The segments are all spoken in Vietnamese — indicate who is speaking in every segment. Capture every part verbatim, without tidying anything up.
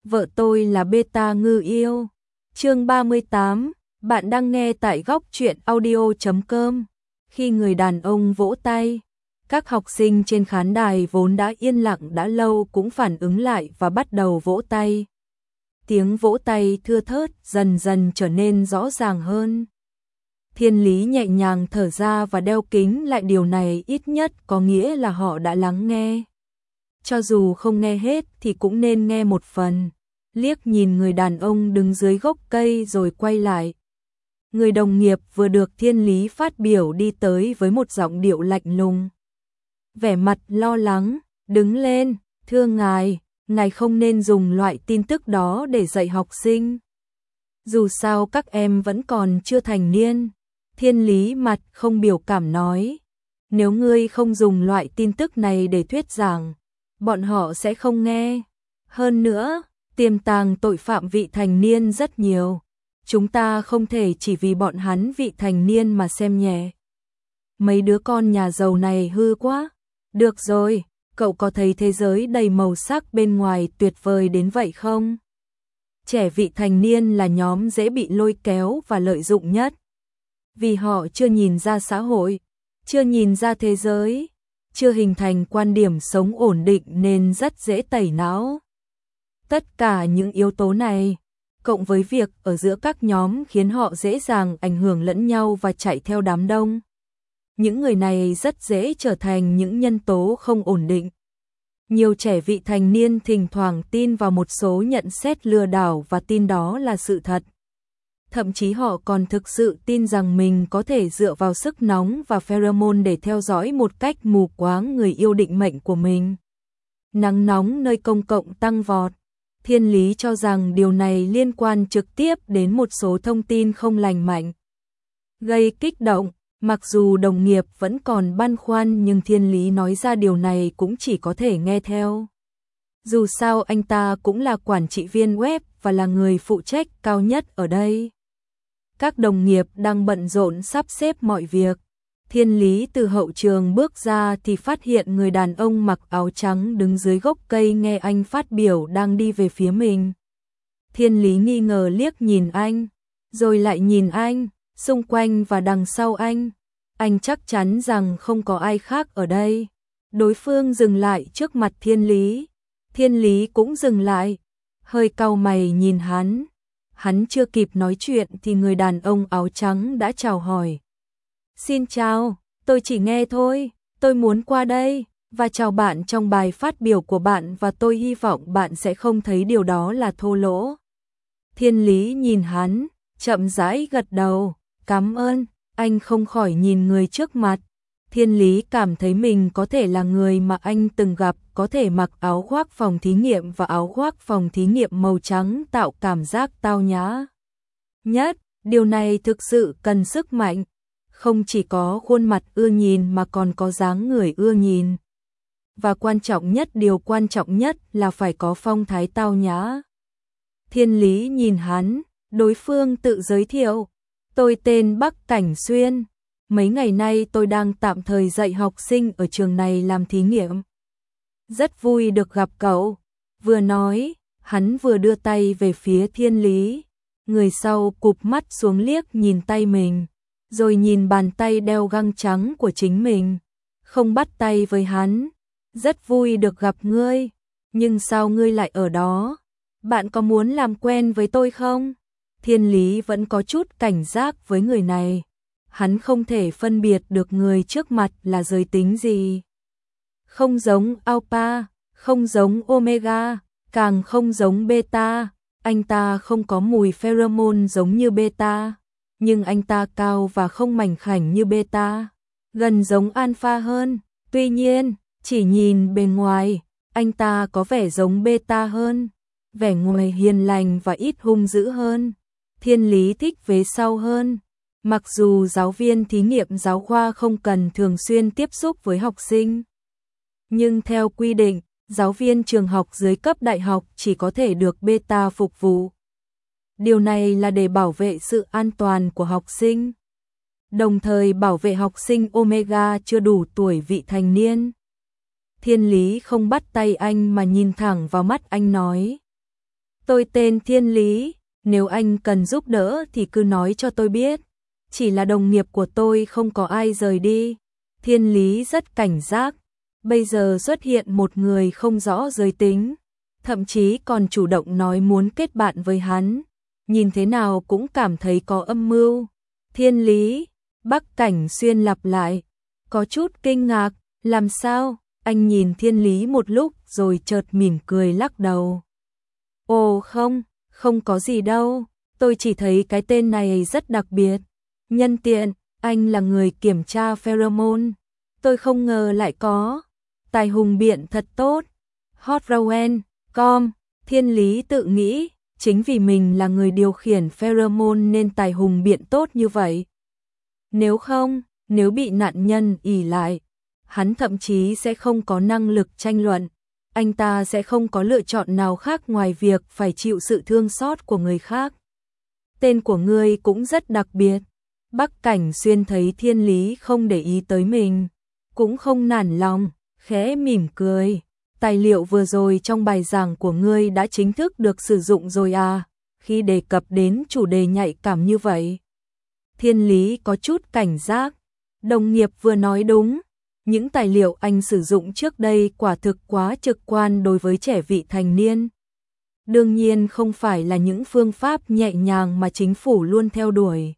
Speaker 1: Vợ tôi là beta ngư yêu. Chương ba mươi tám, bạn đang nghe tại góc truyện audio chấm com. Khi người đàn ông vỗ tay, các học sinh trên khán đài vốn đã yên lặng đã lâu cũng phản ứng lại và bắt đầu vỗ tay. Tiếng vỗ tay thưa thớt dần dần trở nên rõ ràng hơn. Thiên Lý nhẹ nhàng thở ra và đeo kính lại, điều này ít nhất có nghĩa là họ đã lắng nghe. Cho dù không nghe hết thì cũng nên nghe một phần. Liếc nhìn người đàn ông đứng dưới gốc cây rồi quay lại. Người đồng nghiệp vừa được Thiên Lý phát biểu đi tới với một giọng điệu lạnh lùng. Vẻ mặt lo lắng, đứng lên, thưa ngài, ngài không nên dùng loại tin tức đó để dạy học sinh. Dù sao các em vẫn còn chưa thành niên. Thiên Lý mặt không biểu cảm nói. Nếu ngươi không dùng loại tin tức này để thuyết giảng, bọn họ sẽ không nghe. Hơn nữa, tiềm tàng tội phạm vị thành niên rất nhiều. Chúng ta không thể chỉ vì bọn hắn vị thành niên mà xem nhẹ. Mấy đứa con nhà giàu này hư quá. Được rồi, cậu có thấy thế giới đầy màu sắc bên ngoài tuyệt vời đến vậy không? Trẻ vị thành niên là nhóm dễ bị lôi kéo và lợi dụng nhất. Vì họ chưa nhìn ra xã hội, chưa nhìn ra thế giới, chưa hình thành quan điểm sống ổn định nên rất dễ tẩy não. Tất cả những yếu tố này, cộng với việc ở giữa các nhóm khiến họ dễ dàng ảnh hưởng lẫn nhau và chạy theo đám đông. Những người này rất dễ trở thành những nhân tố không ổn định. Nhiều trẻ vị thành niên thỉnh thoảng tin vào một số nhận xét lừa đảo và tin đó là sự thật. Thậm chí họ còn thực sự tin rằng mình có thể dựa vào sức nóng và pheromone để theo dõi một cách mù quáng người yêu định mệnh của mình. Nắng nóng nơi công cộng tăng vọt. Thiên Lý cho rằng điều này liên quan trực tiếp đến một số thông tin không lành mạnh. Gây kích động, mặc dù đồng nghiệp vẫn còn băn khoăn nhưng Thiên Lý nói ra điều này cũng chỉ có thể nghe theo. Dù sao anh ta cũng là quản trị viên web và là người phụ trách cao nhất ở đây. Các đồng nghiệp đang bận rộn sắp xếp mọi việc. Thiên Lý từ hậu trường bước ra thì phát hiện người đàn ông mặc áo trắng đứng dưới gốc cây nghe anh phát biểu đang đi về phía mình. Thiên Lý nghi ngờ liếc nhìn anh, rồi lại nhìn anh, xung quanh và đằng sau anh. Anh chắc chắn rằng không có ai khác ở đây. Đối phương dừng lại trước mặt Thiên Lý. Thiên Lý cũng dừng lại, hơi cau mày nhìn hắn. Hắn chưa kịp nói chuyện thì người đàn ông áo trắng đã chào hỏi. Xin chào, tôi chỉ nghe thôi, tôi muốn qua đây và chào bạn trong bài phát biểu của bạn và tôi hy vọng bạn sẽ không thấy điều đó là thô lỗ. Thiên Lý nhìn hắn, chậm rãi gật đầu, cảm ơn. Anh không khỏi nhìn người trước mặt. Thiên Lý cảm thấy mình có thể là người mà anh từng gặp, có thể mặc áo khoác phòng thí nghiệm và áo khoác phòng thí nghiệm màu trắng tạo cảm giác tao nhã. Nhất, điều này thực sự cần sức mạnh. Không chỉ có khuôn mặt ưa nhìn mà còn có dáng người ưa nhìn. Và quan trọng nhất, điều quan trọng nhất là phải có phong thái tao nhã. Thiên Lý nhìn hắn, đối phương tự giới thiệu. Tôi tên Bắc Cảnh Xuyên. Mấy ngày nay tôi đang tạm thời dạy học sinh ở trường này làm thí nghiệm. Rất vui được gặp cậu. Vừa nói, hắn vừa đưa tay về phía Thiên Lý. Người sau cụp mắt xuống liếc nhìn tay mình, rồi nhìn bàn tay đeo găng trắng của chính mình. Không bắt tay với hắn. Rất vui được gặp ngươi. Nhưng sao ngươi lại ở đó? Bạn có muốn làm quen với tôi không? Thiên Lý vẫn có chút cảnh giác với người này. Hắn không thể phân biệt được người trước mặt là giới tính gì. Không giống Alpha, không giống Omega, càng không giống Beta. Anh ta không có mùi pheromone giống như Beta, nhưng anh ta cao và không mảnh khảnh như Beta, gần giống Alpha hơn. Tuy nhiên, chỉ nhìn bề ngoài, anh ta có vẻ giống Beta hơn, vẻ ngoài hiền lành và ít hung dữ hơn. Thiên Lý thích vế sau hơn. Mặc dù giáo viên thí nghiệm giáo khoa không cần thường xuyên tiếp xúc với học sinh, nhưng theo quy định, giáo viên trường học dưới cấp đại học chỉ có thể được beta phục vụ. Điều này là để bảo vệ sự an toàn của học sinh, đồng thời bảo vệ học sinh omega chưa đủ tuổi vị thành niên. Thiên Lý không bắt tay anh mà nhìn thẳng vào mắt anh nói. Tôi tên Thiên Lý, nếu anh cần giúp đỡ thì cứ nói cho tôi biết. Chỉ là đồng nghiệp của tôi không có ai rời đi. Thiên Lý rất cảnh giác, bây giờ xuất hiện một người không rõ giới tính, thậm chí còn chủ động nói muốn kết bạn với hắn, nhìn thế nào cũng cảm thấy có âm mưu. Thiên Lý, Bắc Cảnh Xuyên lặp lại, có chút kinh ngạc, làm sao? Anh nhìn Thiên Lý một lúc rồi chợt mỉm cười lắc đầu. Ồ không, không có gì đâu, tôi chỉ thấy cái tên này rất đặc biệt. Nhân tiện, anh là người kiểm tra pheromone, tôi không ngờ lại có. Tài hùng biện thật tốt. Hotrowen, com, Thiên Lý tự nghĩ, chính vì mình là người điều khiển pheromone nên tài hùng biện tốt như vậy. Nếu không, nếu bị nạn nhân ỷ lại, hắn thậm chí sẽ không có năng lực tranh luận. Anh ta sẽ không có lựa chọn nào khác ngoài việc phải chịu sự thương xót của người khác. Tên của ngươi cũng rất đặc biệt. Bắc Cảnh Xuyên thấy Thiên Lý không để ý tới mình, cũng không nản lòng, khẽ mỉm cười. Tài liệu vừa rồi trong bài giảng của ngươi đã chính thức được sử dụng rồi à, khi đề cập đến chủ đề nhạy cảm như vậy. Thiên Lý có chút cảnh giác, đồng nghiệp vừa nói đúng, những tài liệu anh sử dụng trước đây quả thực quá trực quan đối với trẻ vị thành niên. Đương nhiên không phải là những phương pháp nhẹ nhàng mà chính phủ luôn theo đuổi.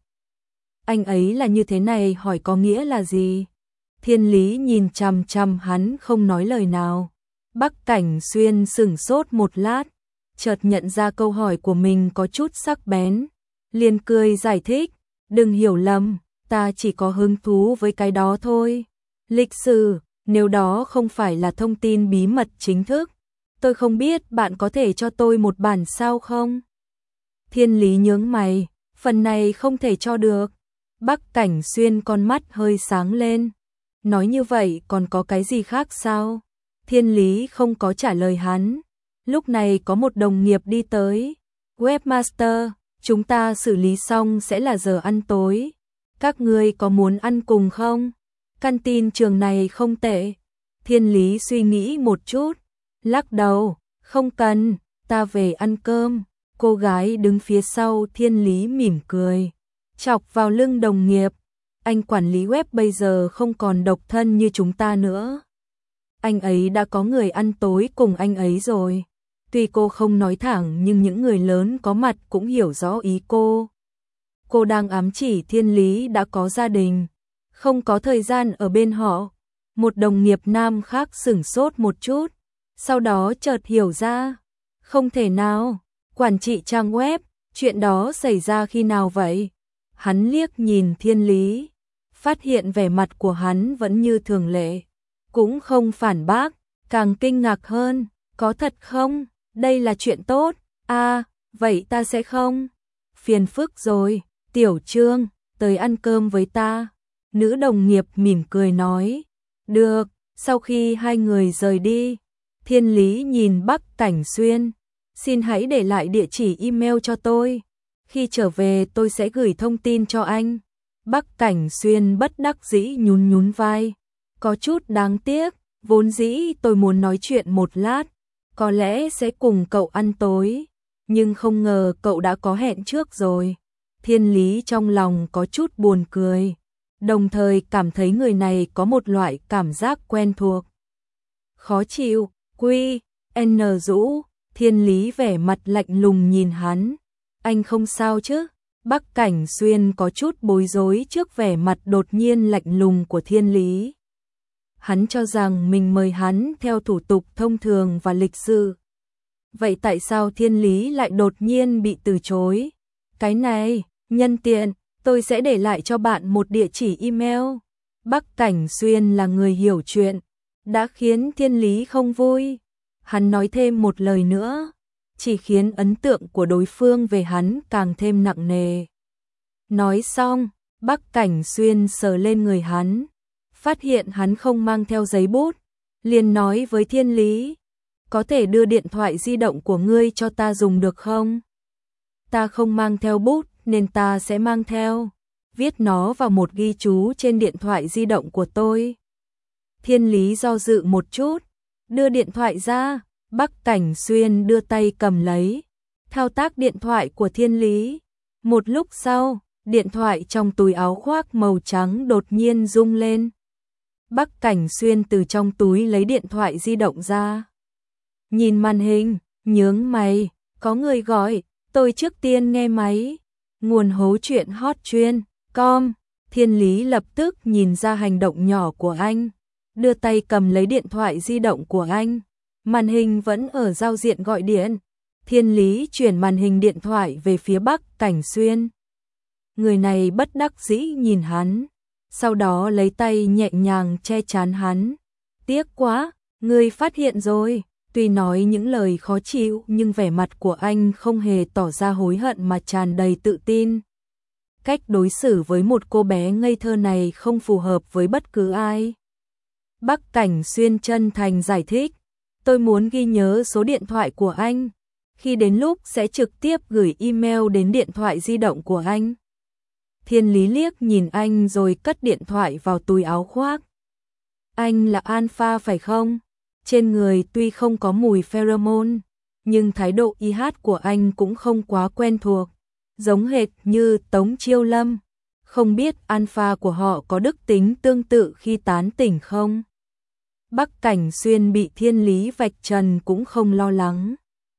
Speaker 1: Anh ấy là như thế này hỏi có nghĩa là gì? Thiên Lý nhìn chằm chằm hắn không nói lời nào. Bắc Cảnh Xuyên sững sốt một lát, chợt nhận ra câu hỏi của mình có chút sắc bén, liền cười giải thích, đừng hiểu lầm, ta chỉ có hứng thú với cái đó thôi. Lịch sử, nếu đó không phải là thông tin bí mật chính thức, tôi không biết bạn có thể cho tôi một bản sao không? Thiên Lý nhướng mày, phần này không thể cho được. Bắc Cảnh Xuyên con mắt hơi sáng lên, nói như vậy còn có cái gì khác sao? Thiên Lý không có trả lời hắn. Lúc này có một đồng nghiệp đi tới. Webmaster, chúng ta xử lý xong sẽ là giờ ăn tối. Các ngươi có muốn ăn cùng không? Căn tin trường này không tệ. Thiên Lý suy nghĩ một chút, lắc đầu, không cần, ta về ăn cơm. Cô gái đứng phía sau Thiên Lý mỉm cười, chọc vào lưng đồng nghiệp. Anh quản lý web bây giờ không còn độc thân như chúng ta nữa. Anh ấy đã có người ăn tối cùng anh ấy rồi. Tuy cô không nói thẳng nhưng những người lớn có mặt cũng hiểu rõ ý cô. Cô đang ám chỉ Thiên Lý đã có gia đình, không có thời gian ở bên họ. Một đồng nghiệp nam khác sửng sốt một chút, sau đó chợt hiểu ra. Không thể nào, quản trị trang web, chuyện đó xảy ra khi nào vậy? Hắn liếc nhìn Thiên Lý, phát hiện vẻ mặt của hắn vẫn như thường lệ, cũng không phản bác, càng kinh ngạc hơn, có thật không? Đây là chuyện tốt, à, vậy ta sẽ không. Phiền phức rồi, Tiểu Trương, tới ăn cơm với ta. Nữ đồng nghiệp mỉm cười nói, được. Sau khi hai người rời đi, Thiên Lý nhìn Bắc Cảnh Xuyên, xin hãy để lại địa chỉ email cho tôi. Khi trở về tôi sẽ gửi thông tin cho anh. Bắc Cảnh Xuyên bất đắc dĩ nhún nhún vai, có chút đáng tiếc, vốn dĩ tôi muốn nói chuyện một lát, có lẽ sẽ cùng cậu ăn tối, nhưng không ngờ cậu đã có hẹn trước rồi. Thiên Lý trong lòng có chút buồn cười, đồng thời cảm thấy người này có một loại cảm giác quen thuộc. Khó chịu, quy, N rũ, Thiên Lý vẻ mặt lạnh lùng nhìn hắn. Anh không sao chứ? Bắc Cảnh Xuyên có chút bối rối trước vẻ mặt đột nhiên lạnh lùng của Thiên Lý. Hắn cho rằng mình mời hắn theo thủ tục thông thường và lịch sự. Vậy tại sao Thiên Lý lại đột nhiên bị từ chối? Cái này, nhân tiện, tôi sẽ để lại cho bạn một địa chỉ email. Bắc Cảnh Xuyên là người hiểu chuyện, đã khiến Thiên Lý không vui. Hắn nói thêm một lời nữa, chỉ khiến ấn tượng của đối phương về hắn càng thêm nặng nề. Nói xong, Bắc Cảnh Xuyên sờ lên người hắn, phát hiện hắn không mang theo giấy bút, liền nói với Thiên Lý, có thể đưa điện thoại di động của ngươi cho ta dùng được không? Ta không mang theo bút nên ta sẽ mang theo, viết nó vào một ghi chú trên điện thoại di động của tôi. Thiên Lý do dự một chút, đưa điện thoại ra. Bắc Cảnh Xuyên đưa tay cầm lấy, thao tác điện thoại của Thiên Lý. Một lúc sau, điện thoại trong túi áo khoác màu trắng đột nhiên rung lên. Bắc Cảnh Xuyên từ trong túi lấy điện thoại di động ra. Nhìn màn hình, nhướng mày, có người gọi, tôi trước tiên nghe máy. Nguồn hố chuyện hot chuyên, com. Thiên Lý lập tức nhìn ra hành động nhỏ của anh, đưa tay cầm lấy điện thoại di động của anh. Màn hình vẫn ở giao diện gọi điện. Thiên Lý chuyển màn hình điện thoại về phía Bắc Cảnh Xuyên. Người này bất đắc dĩ nhìn hắn, sau đó lấy tay nhẹ nhàng che trán hắn. Tiếc quá, ngươi phát hiện rồi. Tuy nói những lời khó chịu nhưng vẻ mặt của anh không hề tỏ ra hối hận mà tràn đầy tự tin. Cách đối xử với một cô bé ngây thơ này không phù hợp với bất cứ ai. Bắc Cảnh Xuyên chân thành giải thích, tôi muốn ghi nhớ số điện thoại của anh. Khi đến lúc sẽ trực tiếp gửi email đến điện thoại di động của anh. Thiên Lý liếc nhìn anh rồi cất điện thoại vào túi áo khoác. Anh là Alpha phải không? Trên người tuy không có mùi pheromone, nhưng thái độ i hát của anh cũng không quá quen thuộc, giống hệt như Tống Chiêu Lâm. Không biết Alpha của họ có đức tính tương tự khi tán tỉnh không? Bắc Cảnh Xuyên bị Thiên Lý vạch trần cũng không lo lắng.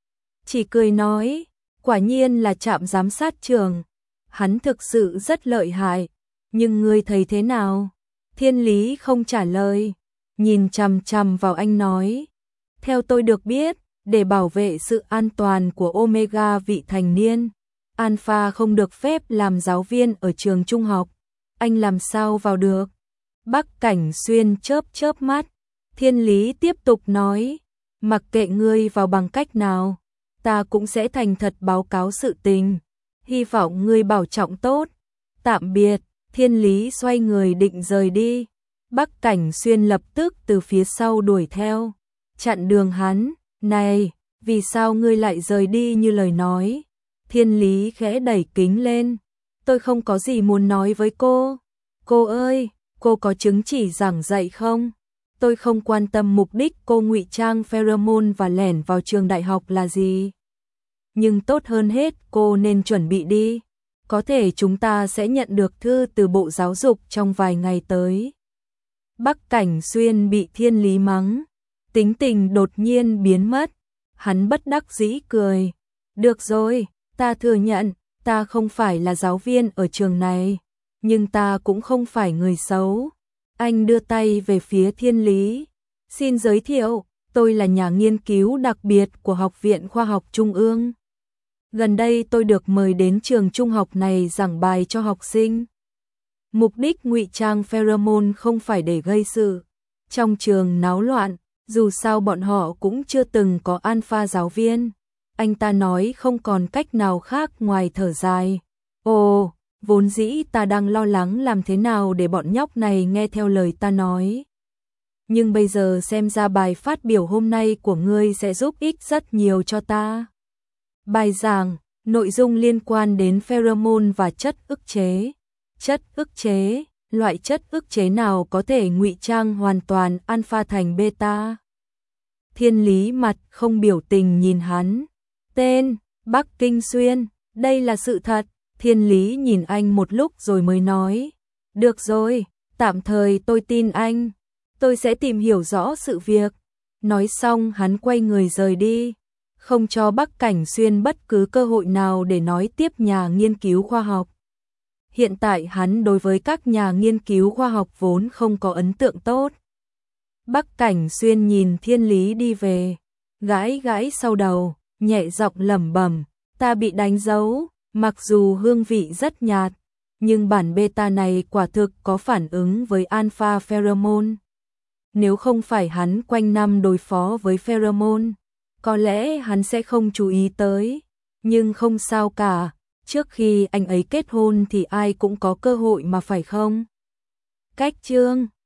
Speaker 1: Chỉ cười nói, quả nhiên là trạm giám sát trường. Hắn thực sự rất lợi hại, nhưng ngươi thấy thế nào? Thiên Lý không trả lời, nhìn chằm chằm vào anh nói. Theo tôi được biết, để bảo vệ sự an toàn của Omega vị thành niên, Alpha không được phép làm giáo viên ở trường trung học. Anh làm sao vào được? Bắc Cảnh Xuyên chớp chớp mắt. Thiên Lý tiếp tục nói, mặc kệ ngươi vào bằng cách nào, ta cũng sẽ thành thật báo cáo sự tình. Hy vọng ngươi bảo trọng tốt. Tạm biệt. Thiên Lý xoay người định rời đi. Bắc Cảnh Xuyên lập tức từ phía sau đuổi theo, chặn đường hắn. Này, vì sao ngươi lại rời đi như lời nói? Thiên Lý khẽ đẩy kính lên. Tôi không có gì muốn nói với cô. Cô ơi, cô có chứng chỉ giảng dạy không? Tôi không quan tâm mục đích cô ngụy trang pheromone và lẻn vào trường đại học là gì. Nhưng tốt hơn hết cô nên chuẩn bị đi. Có thể chúng ta sẽ nhận được thư từ Bộ Giáo dục trong vài ngày tới. Bắc Cảnh Xuyên bị Thiên Lý mắng, tính tình đột nhiên biến mất. Hắn bất đắc dĩ cười. Được rồi, ta thừa nhận, ta không phải là giáo viên ở trường này, nhưng ta cũng không phải người xấu. Anh đưa tay về phía Thiên Lý. Xin giới thiệu, tôi là nhà nghiên cứu đặc biệt của Học viện Khoa học Trung ương. Gần đây tôi được mời đến trường trung học này giảng bài cho học sinh. Mục đích ngụy trang pheromone không phải để gây sự trong trường náo loạn, dù sao bọn họ cũng chưa từng có Alpha giáo viên. Anh ta nói không còn cách nào khác ngoài thở dài. Ồ, vốn dĩ ta đang lo lắng làm thế nào để bọn nhóc này nghe theo lời ta nói. Nhưng bây giờ xem ra bài phát biểu hôm nay của ngươi sẽ giúp ích rất nhiều cho ta. Bài giảng, nội dung liên quan đến pheromone và chất ức chế. Chất ức chế, loại chất ức chế nào có thể ngụy trang hoàn toàn alpha thành beta? Thiên Lý mặt không biểu tình nhìn hắn. Tên, Bắc Kinh Xuyên, đây là sự thật. Thiên Lý nhìn anh một lúc rồi mới nói. Được rồi, tạm thời tôi tin anh. Tôi sẽ tìm hiểu rõ sự việc. Nói xong hắn quay người rời đi, không cho Bắc Cảnh Xuyên bất cứ cơ hội nào để nói tiếp nhà nghiên cứu khoa học. Hiện tại hắn đối với các nhà nghiên cứu khoa học vốn không có ấn tượng tốt. Bắc Cảnh Xuyên nhìn Thiên Lý đi về, gãi gãi sau đầu, nhẹ giọng lẩm bẩm, ta bị đánh dấu, mặc dù hương vị rất nhạt, nhưng bản beta này quả thực có phản ứng với alpha pheromone. Nếu không phải hắn quanh năm đối phó với pheromone, có lẽ hắn sẽ không chú ý tới, nhưng không sao cả, trước khi anh ấy kết hôn thì ai cũng có cơ hội mà phải không? Cách chương